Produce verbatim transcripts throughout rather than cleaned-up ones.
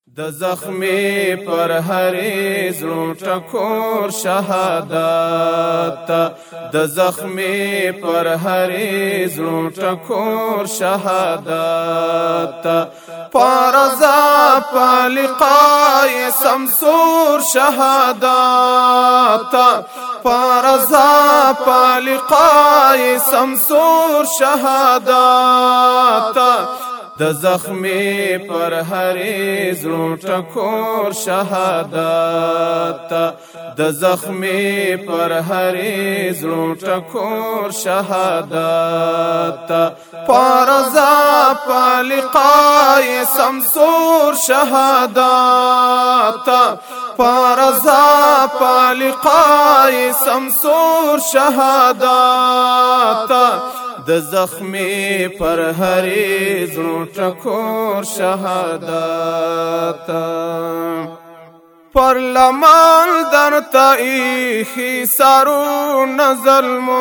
د زخمی پر هری زړه ټکور شهادت د زخمی پر هری زړه ټکور شهادت پارزا پلقای سمسور شهادت پارزا پلقای سمسور شهادت د زخمی پر هری زړه ټکور شهادت د زخمی پر هری زړه ټکور شهادت پارزا پلقای سمسور شهادت پارزا پلقای سمسور شهادت د زخمی پر هری زړه ټکور شهادت پر لمن درته ایښي سرونه ظلمو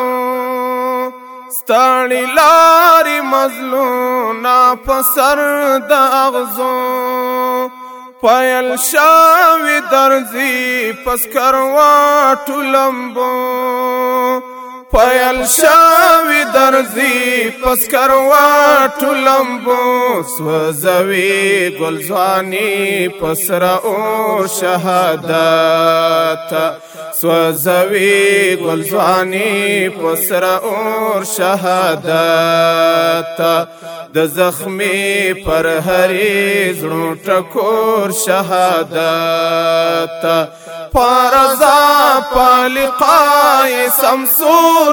ستړي لارې مظلومه په سر د اغزو پیل شوي درځي په سکروټو لمبو پیل شوی درځي پسکروټو لمبو سوځوي ګل ځواني پسره اور شهادت سوځوي ګل ځواني پسره اور شهادت د زخمی پر هری زړه ټکور شهادت پارزا پلقای سمسور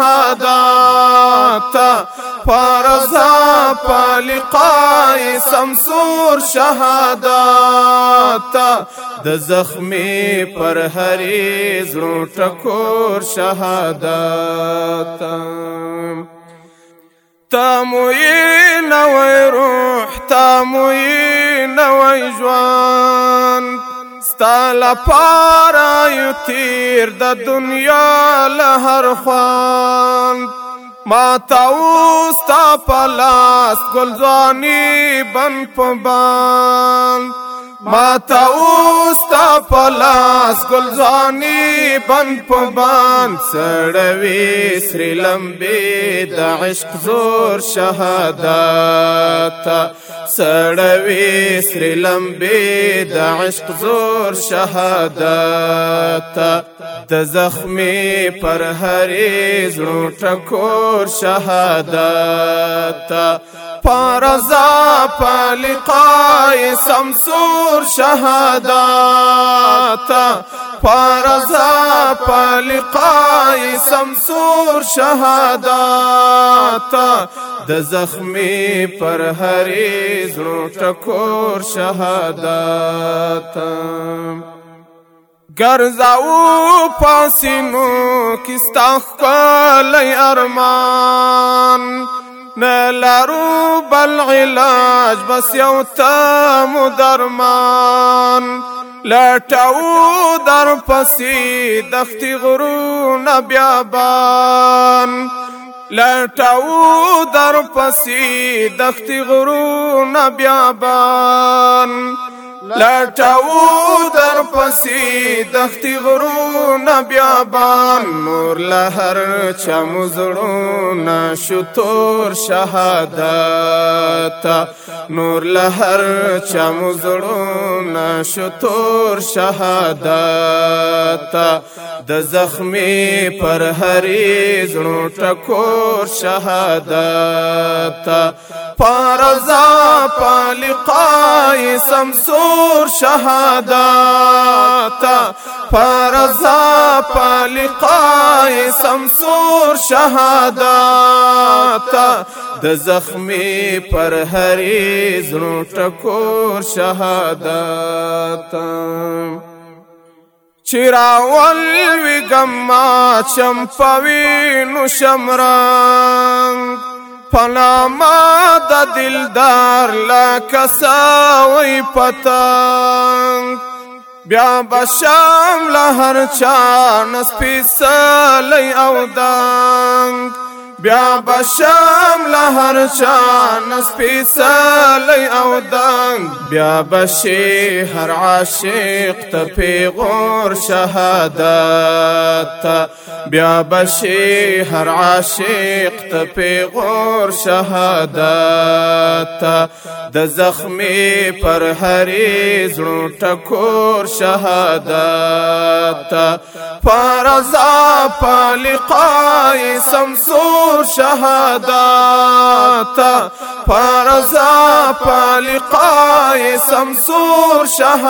شهادت پارزا پلقای سمسور شهادت د زخمی پر هری زړه ټکور شهادت تاموی نوی روح تاموی نوی جوان ستا لپاره یو تیر د دنیا له هر خوان ما ته اوس ستا په لاس ګل ځواني بند په بند ما ته اوس ستا په لاس ګل ځواني بند په بند سړوي سرې لمبې د عشق زور شهادت سړوي سرې لمبې د عشق زور شهادت د زخمی پر هری زړه ټکور شهادت پارزا پلقای سمسور شهادت پارزا پلقای سمسور شهادت د زخمی پر هری زړه ټکور شهادت ګرځاو پاسینو کستا ښکلی ارمان نه لرو بل علاج بس یو تمو درمان لټو در پسې دښتې غرونه بیابان لټو در پسې دښتې غرونه بیابان لټو در پسې دښتې غرونه بیابان نور له هر چا مو زړونه شو تور شهادت نور له هر چا مو زړونه شو تور شهادت د زخمی پر هری زړه ټکور شهادت پارزا پلقای سمسور شهادت پارزا پلقای سمسور شهادت د زخمی پر هری زړه ټکور شهادت چراول وی گما چمپوی نو شمرنگ پناما د دلدار لکه ساوی پتنگ بیا بشام له هر چا نسپیڅلی او دنګ بیا بشم لهر چا سپیڅلی او دنګ بیا بشي هر عاشق ته پیغور شهادت بیا بشي هر عاشق ته پیغور شهادت د زخمی پر هری زړو ټکور شهادت فرضا پالقای سمسور شهادت فرضا پالقای سمسور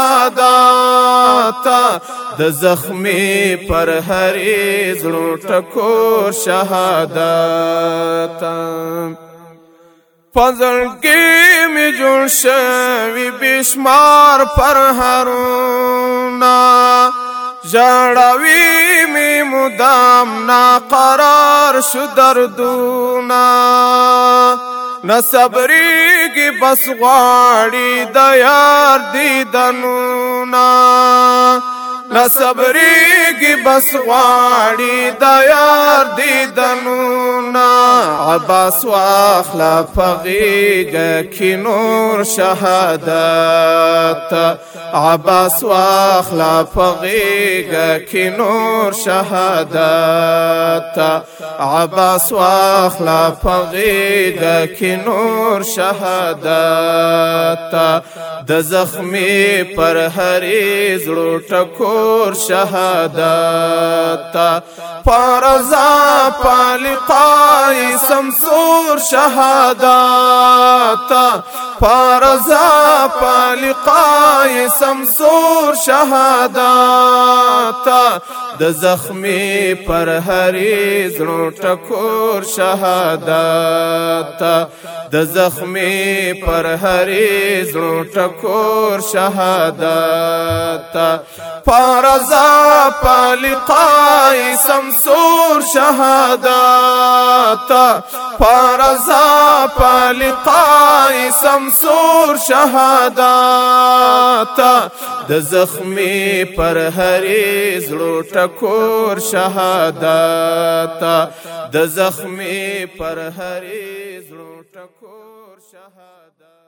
شهادت د زخمی پر هری زړو ټکور شهادت پزړګي می جوړ شوی بشمار پر هرونا جړاوی می مدام نا قرار شو دردونا نصبریږي بس غواړي د یار دیدنونا نصبریږي بس غواړي د یار دیدنونا عباس واخلا فغیږه کی نور شهادت عباس واخلا فغیږه کی نور شهادت عباس واخلا فغیږه کی نور شهادت د زخمی پر هری زړو ټکور شهادت فرضا پالقای سمسور شهادت فرضا پالقای سمسور شهادت د زخمی پر هری زړو ټکور شهادت د زخمی پر هری زړو ټکور شهادت فرضا پالقای سمسور شهادت فرضا پالقای سمسور شهادت د زخمی پر هری زړو ټکور شهادت د زخمی پر هری زړو ټکور شهادت